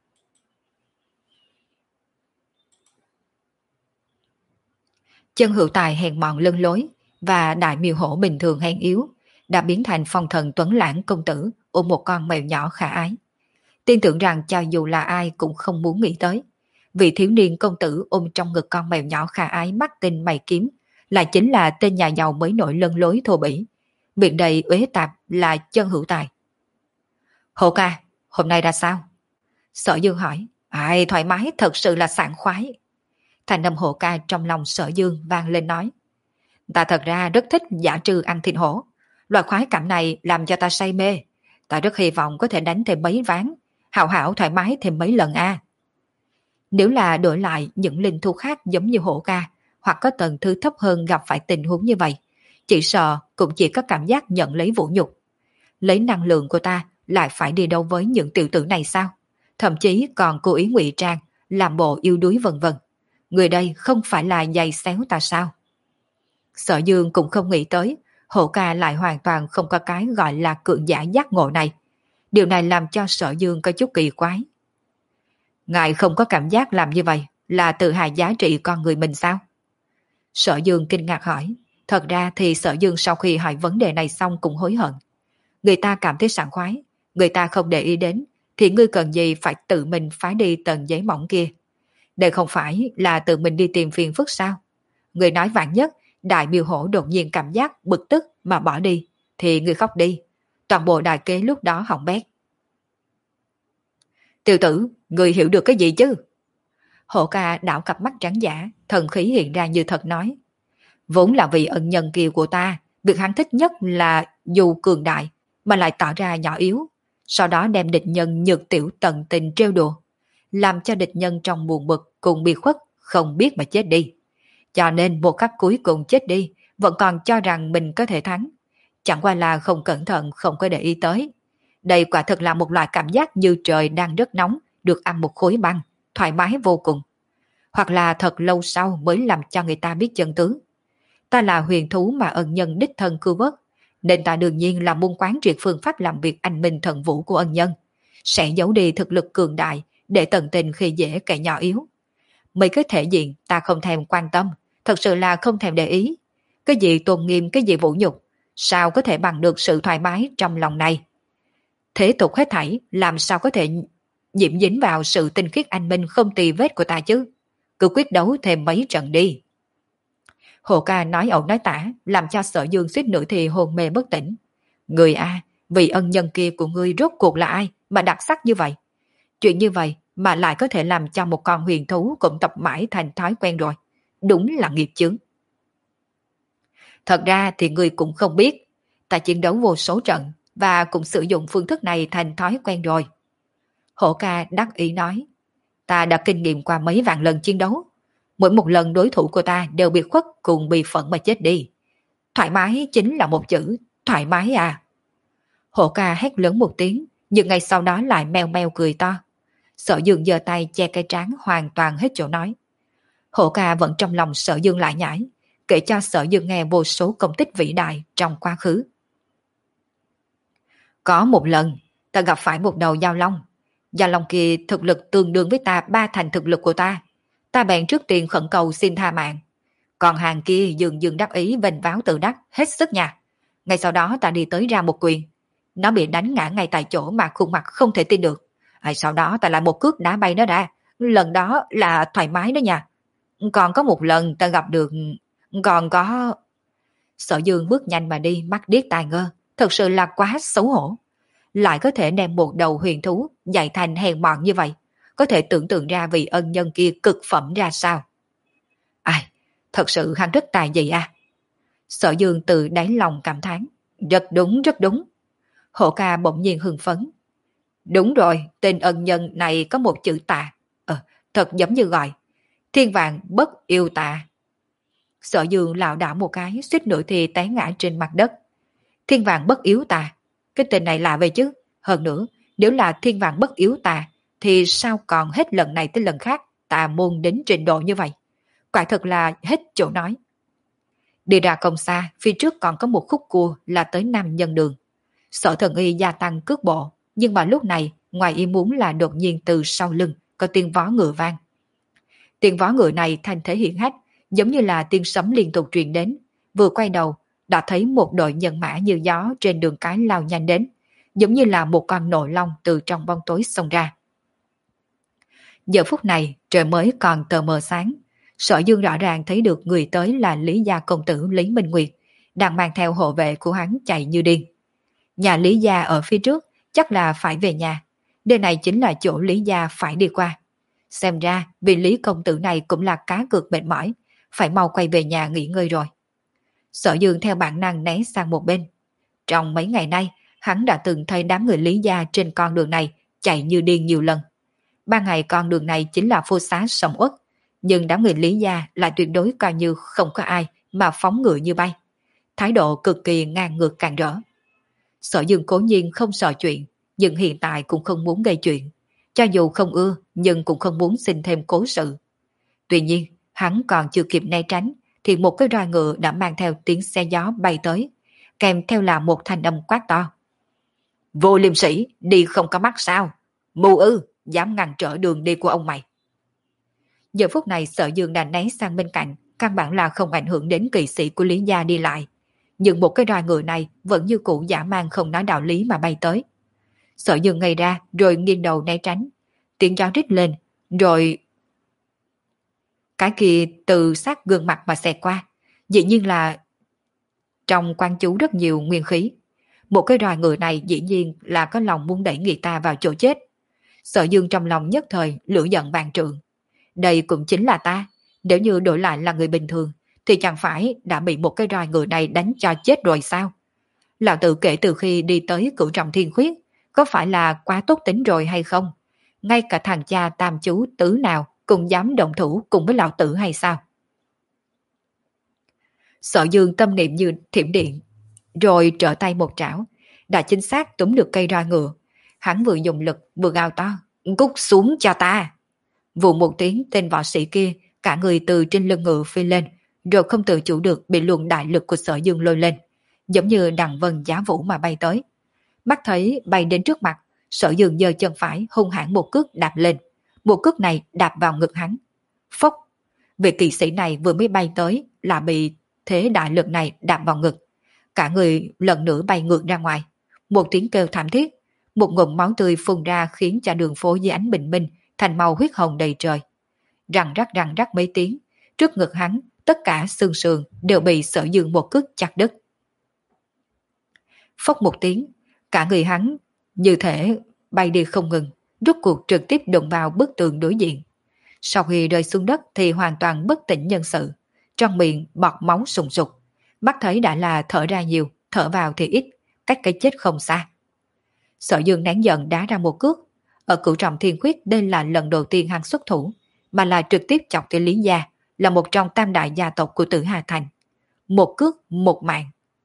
Chân hữu tài hèn mọn lân lối và đại miêu hổ bình thường hèn yếu đã biến thành phong thần tuấn lãng công tử ôm một con mèo nhỏ khả ái. Tin tưởng rằng cho dù là ai cũng không muốn nghĩ tới, vị thiếu niên công tử ôm trong ngực con mèo nhỏ khả ái mắt tinh mày kiếm lại chính là tên nhà giàu mới nổi lân lối thô bỉ, miệng đầy uế tạp là chân hữu tài. Hổ ca, hôm nay ra sao? Sở Dương hỏi, ai thoải mái thật sự là sảng khoái. Thành âm hổ ca trong lòng Sở Dương vang lên nói, ta thật ra rất thích dã trư ăn thịt hổ. Loại khoái cảm này làm cho ta say mê. Ta rất hy vọng có thể đánh thêm mấy ván, hảo hảo thoải mái thêm mấy lần a. Nếu là đổi lại những linh thú khác giống như hổ ca, hoặc có tầng thứ thấp hơn gặp phải tình huống như vậy, chỉ sợ cũng chỉ có cảm giác nhận lấy vũ nhục. Lấy năng lượng của ta lại phải đi đâu với những tiểu tử này sao? Thậm chí còn cố ý ngụy trang, làm bộ yêu đuối vân vân. Người đây không phải là giày xéo ta sao? Sở Dương cũng không nghĩ tới, hổ ca lại hoàn toàn không có cái gọi là cường giả giác ngộ này. Điều này làm cho Sở Dương có chút kỳ quái. Ngài không có cảm giác làm như vậy là tự hại giá trị con người mình sao? Sở Dương kinh ngạc hỏi. Thật ra thì Sở Dương sau khi hỏi vấn đề này xong cũng hối hận. Người ta cảm thấy sảng khoái, người ta không để ý đến, thì ngươi cần gì phải tự mình phái đi tầng giấy mỏng kia? Đây không phải là tự mình đi tìm phiền phức sao? Người nói vạn nhất, đại miêu hổ đột nhiên cảm giác bực tức mà bỏ đi, thì người khóc đi. Toàn bộ đại kế lúc đó hỏng bét. Tiểu tử, người hiểu được cái gì chứ? Hổ ca đảo cặp mắt trắng giả, thần khí hiện ra như thật nói. Vốn là vì ân nhân kia của ta, việc hắn thích nhất là dù cường đại, mà lại tỏ ra nhỏ yếu, sau đó đem địch nhân nhược tiểu tận tình trêu đùa, làm cho địch nhân trong buồn bực cùng bị khuất, không biết mà chết đi. Cho nên một khắc cuối cùng chết đi, vẫn còn cho rằng mình có thể thắng. Chẳng qua là không cẩn thận, không có để ý tới. Đây quả thực là một loại cảm giác như trời đang rất nóng, được ăn một khối băng, thoải mái vô cùng. Hoặc là thật lâu sau mới làm cho người ta biết chân tướng. Ta là huyền thú mà ân nhân đích thân cư vớt, nên ta đương nhiên là muốn quán triệt phương pháp làm việc anh minh thần vũ của ân nhân, sẽ giấu đi thực lực cường đại để tận tình khi dễ kẻ nhỏ yếu. Mấy cái thể diện ta không thèm quan tâm, thật sự là không thèm để ý. Cái gì tôn nghiêm, cái gì vũ nhục, sao có thể bằng được sự thoải mái trong lòng này? Thế tục hết thảy làm sao có thể nhiễm dính vào sự tinh khiết anh minh không tì vết của ta chứ? Cứ quyết đấu thêm mấy trận đi. Hồ ca nói ẩu nói tả, làm cho Sở Dương suýt nữa thì hôn mê bất tỉnh. Người A, vì ân nhân kia của ngươi rốt cuộc là ai mà đặc sắc như vậy? Chuyện như vậy mà lại có thể làm cho một con huyền thú cũng tập mãi thành thói quen rồi. Đúng là nghiệp chướng. Thật ra thì ngươi cũng không biết, ta chiến đấu vô số trận và cũng sử dụng phương thức này thành thói quen rồi. Hổ ca đắc ý nói, ta đã kinh nghiệm qua mấy vạn lần chiến đấu. Mỗi một lần đối thủ của ta đều bị khuất cùng bị phẫn mà chết đi. Thoải mái chính là một chữ, thoải mái à. Hổ ca hét lớn một tiếng, nhưng ngay sau đó lại meo meo cười to. Sở Dương giơ tay che cái trán hoàn toàn hết chỗ nói. Hổ ca vẫn trong lòng Sở Dương lại nhảy, kể cho Sở Dương nghe vô số công tích vĩ đại trong quá khứ. Có một lần, ta gặp phải một đầu dao long. Dao long kia thực lực tương đương với ta ba thành thực lực của ta. Ta bèn trước tiên khẩn cầu xin tha mạng. Còn hàng kia dường dường đắc ý vênh váo tự đắc, hết sức nha. Ngay sau đó ta đi tới ra một quyền. Nó bị đánh ngã ngay tại chỗ mà khuôn mặt không thể tin được. À, sau đó ta lại một cước đá bay nó ra. Lần đó là thoải mái đó nha. Còn có một lần ta gặp được... Còn có... Sở Dương bước nhanh mà đi, mắt điếc tai ngơ. Thật sự là quá xấu hổ. Lại có thể đem một đầu huyền thú dạy thành hèn mọn như vậy. Có thể tưởng tượng ra vị ân nhân kia cực phẩm ra sao. Ai, thật sự hắn rất tài gì à. Sở Dương từ đáy lòng cảm thán. Rất đúng, rất đúng. Hổ ca bỗng nhiên hưng phấn. Đúng rồi, tên ân nhân này có một chữ tà. Ờ, thật giống như gọi. Thiên vạn bất yêu tà. Sở Dương lảo đảo một cái, suýt nữa thì té ngã trên mặt đất. Thiên vạn bất yếu tà. Cái tên này lạ về chứ. Hơn nữa, nếu là thiên vạn bất yếu tà, thì sao còn hết lần này tới lần khác tà môn đến trình độ như vậy? Quả thật là hết chỗ nói. Đi ra không xa, phía trước còn có một khúc cua là tới Nam Nhân Đường. Sở Thần Y gia tăng cước bộ, nhưng mà lúc này ngoài ý muốn là đột nhiên từ sau lưng có tiếng vó ngựa vang. Tiếng vó ngựa này thành thế hiển hách, giống như là tiếng sấm liên tục truyền đến. Vừa quay đầu, đã thấy một đội nhân mã như gió trên đường cái lao nhanh đến, giống như là một con nội long từ trong bóng tối xông ra. Giờ phút này trời mới còn tờ mờ sáng, Sở Dương rõ ràng thấy được người tới là Lý gia công tử Lý Minh Nguyệt, đang mang theo hộ vệ của hắn chạy như điên. Nhà Lý gia ở phía trước, chắc là phải về nhà. Nơi này chính là chỗ Lý gia phải đi qua. Xem ra vị Lý công tử này cũng là cá cược mệt mỏi, phải mau quay về nhà nghỉ ngơi rồi. Sở Dương theo bản năng né sang một bên. Trong mấy ngày nay, hắn đã từng thấy đám người Lý gia trên con đường này chạy như điên nhiều lần. Ban ngày con đường này chính là phố xá sầm uất, nhưng đám người Lý gia lại tuyệt đối coi như không có ai mà phóng ngựa như bay. Thái độ cực kỳ ngang ngược càn rỡ. Sở Dương cố nhiên không sợ chuyện, nhưng hiện tại cũng không muốn gây chuyện. Cho dù không ưa, nhưng cũng không muốn xin thêm cố sự. Tuy nhiên, hắn còn chưa kịp né tránh, thì một cái roi ngựa đã mang theo tiếng xe gió bay tới, kèm theo là một thanh âm quát to. Vô liêm sĩ, đi không có mắt sao? Mù ư, dám ngăn trở đường đi của ông mày. Giờ phút này Sở Dương đã né sang bên cạnh, căn bản là không ảnh hưởng đến kỵ sĩ của Lý gia đi lại. Nhưng một cái roi ngựa này vẫn như cũ dã man không nói đạo lý mà bay tới. Sở Dương ngây ra rồi nghiêng đầu né tránh. Tiếng gió rít lên, rồi cái kia từ sát gương mặt mà xẹt qua. Dĩ nhiên là trong quan chú rất nhiều nguyên khí. Một cái roi ngựa này dĩ nhiên là có lòng muốn đẩy người ta vào chỗ chết. Sở Dương trong lòng nhất thời lửa giận vạn trượng. Đây cũng chính là ta. Nếu như đổi lại là người bình thường thì chẳng phải đã bị một cái roi ngựa này đánh cho chết rồi sao? Lão tử kể từ khi đi tới Cửu Trọng Thiên Khuyết, có phải là quá tốt tính rồi hay không? Ngay cả thằng cha tam chú tứ nào cũng dám động thủ cùng với lão tử hay sao? Sở Dương tâm niệm như thiểm điện, rồi trở tay một trảo, đã chính xác túm được cây roi ngựa. Hắn vừa dùng lực vừa gào to, cút xuống cho ta. Vụ một tiếng, tên võ sĩ kia cả người từ trên lưng ngựa phi lên, rồi không tự chủ được bị luồng đại lực của Sở Dương lôi lên, giống như đằng vân giá vũ mà bay tới. Mắt thấy bay đến trước mặt, Sở Dương giơ chân phải hung hãn một cước đạp lên. Một cước này đạp vào ngực hắn. Phốc! Vị kỵ sĩ này vừa mới bay tới là bị thế đại lực này đạp vào ngực. Cả người lần nữa bay ngược ra ngoài. Một tiếng kêu thảm thiết, một ngụm máu tươi phun ra khiến cho đường phố dưới ánh bình minh thành màu huyết hồng đầy trời. Răng rắc răng rắc mấy tiếng, trước ngực hắn tất cả xương sườn đều bị Sở Dương một cước chặt đứt. Phốc một tiếng, cả người hắn như thể bay đi không ngừng, rút cuộc trực tiếp đụng vào bức tường đối diện. Sau khi rơi xuống đất thì hoàn toàn bất tỉnh nhân sự, trong miệng bọt máu sùng sục, mắt thấy đã là thở ra nhiều, thở vào thì ít, cách cái chết không xa. Sở Dương nén giận đá ra một cước. Ở Cửu Trọng Thiên Khuyết đây là lần đầu tiên hắn xuất thủ, mà là trực tiếp chọc tới Lý gia, là một trong tam đại gia tộc của Tử Hà Thành. Một cước, một mạng.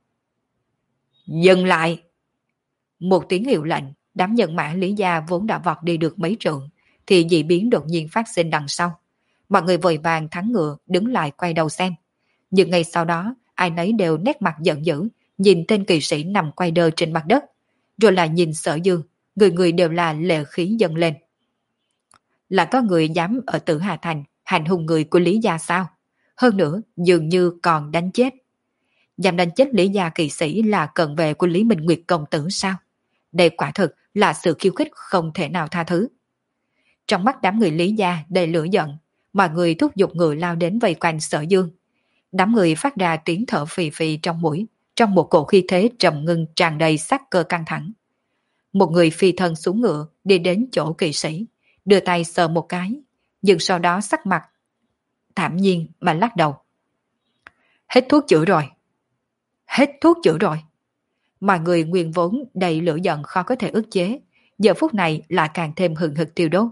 Dừng lại! Một tiếng hiệu lệnh, đám nhân mã Lý gia vốn đã vọt đi được mấy trượng, thì dị biến đột nhiên phát sinh đằng sau. Mọi người vội vàng thắng ngựa đứng lại quay đầu xem. Nhưng ngay sau đó, ai nấy đều nét mặt giận dữ, nhìn tên kỵ sĩ nằm quay đơ trên mặt đất, rồi lại nhìn Sở Dương, người người đều là lệ khí dâng lên. Là có người dám ở Tử Hà Thành hành hung người của Lý gia sao? Hơn nữa, dường như còn đánh chết. Dám đánh chết Lý gia kỵ sĩ là cận vệ của Lý Minh Nguyệt công tử sao? Đây quả thực là sự khiêu khích không thể nào tha thứ. Trong mắt đám người Lý gia đầy lửa giận, mọi người thúc giục ngựa lao đến vây quanh Sở Dương. Đám người phát ra tiếng thở phì phì trong mũi, trong một cổ khí thế trầm ngưng tràn đầy sắc cơ căng thẳng. Một người phi thân xuống ngựa đi đến chỗ kỵ sĩ, đưa tay sờ một cái, nhưng sau đó sắc mặt thản nhiên mà lắc đầu. Hết thuốc chữa rồi. Hết thuốc chữa rồi. Mọi người nguyên vốn đầy lửa giận khó có thể ức chế, giờ phút này lại càng thêm hừng hực tiêu đốt.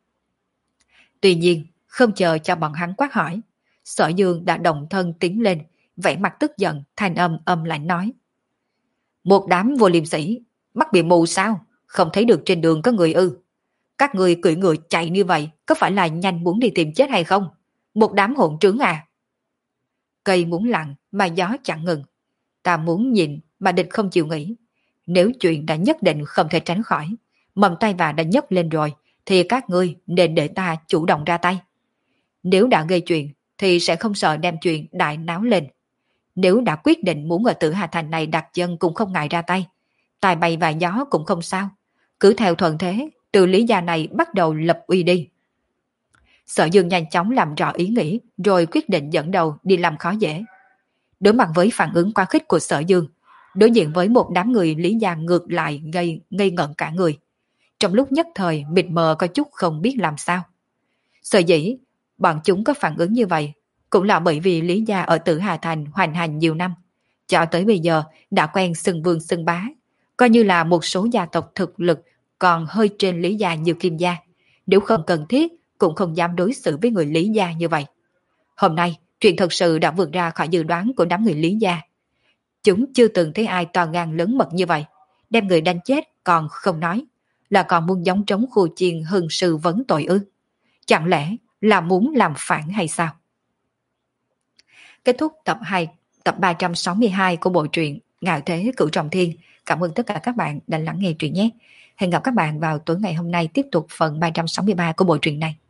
Tuy nhiên, không chờ cho bọn hắn quát hỏi, Sở Dương đã động thân tiến lên, vẻ mặt tức giận, thanh âm âm lạnh nói. Một đám vô liêm sĩ, mắt bị mù sao? Không thấy được trên đường có người ư? Các người cưỡi ngựa chạy như vậy, có phải là nhanh muốn đi tìm chết hay không? Một đám hỗn trướng à? Cây muốn lặng mà gió chẳng ngừng. Ta muốn nhìn mà địch không chịu nghĩ. Nếu chuyện đã nhất định không thể tránh khỏi, mầm tay vạ đã nhấc lên rồi, thì các ngươi nên để ta chủ động ra tay. Nếu đã gây chuyện, thì sẽ không sợ đem chuyện đại náo lên. Nếu đã quyết định muốn ở Tử Hà Thành này đặt chân cũng không ngại ra tay. Tài bay và gió cũng không sao. Cứ theo thuận thế, từ Lý gia này bắt đầu lập uy đi. Sở Dương nhanh chóng làm rõ ý nghĩ, rồi quyết định dẫn đầu đi làm khó dễ. Đối mặt với phản ứng quá khích của Sở Dương, đối diện với một đám người Lý gia ngược lại gây ngây ngẩn cả người. trong lúc nhất thời mịt mờ có chút không biết làm sao. Sở dĩ bọn chúng có phản ứng như vậy cũng là bởi vì Lý gia ở Tử Hà Thành hoành hành nhiều năm, cho tới bây giờ đã quen xưng vương xưng bá, coi như là một số gia tộc thực lực còn hơi trên Lý gia như Kim gia, nếu không cần thiết cũng không dám đối xử với người Lý gia như vậy. Hôm nay, chuyện thật sự đã vượt ra khỏi dự đoán của đám người Lý gia. Chúng chưa từng thấy ai to gan lớn mật như vậy, đem người đánh chết còn không nói, là còn muốn giống trống khu chiên hưng sư vấn tội ư? Chẳng lẽ là muốn làm phản hay sao? Kết thúc tập hai, tập ba trăm sáu mươi hai của bộ truyện Ngạo Thế Cửu Trọng Thiên. Cảm ơn tất cả các bạn đã lắng nghe truyện nhé. Hẹn gặp các bạn vào tối ngày hôm nay tiếp tục phần ba trăm sáu mươi ba của bộ truyện này.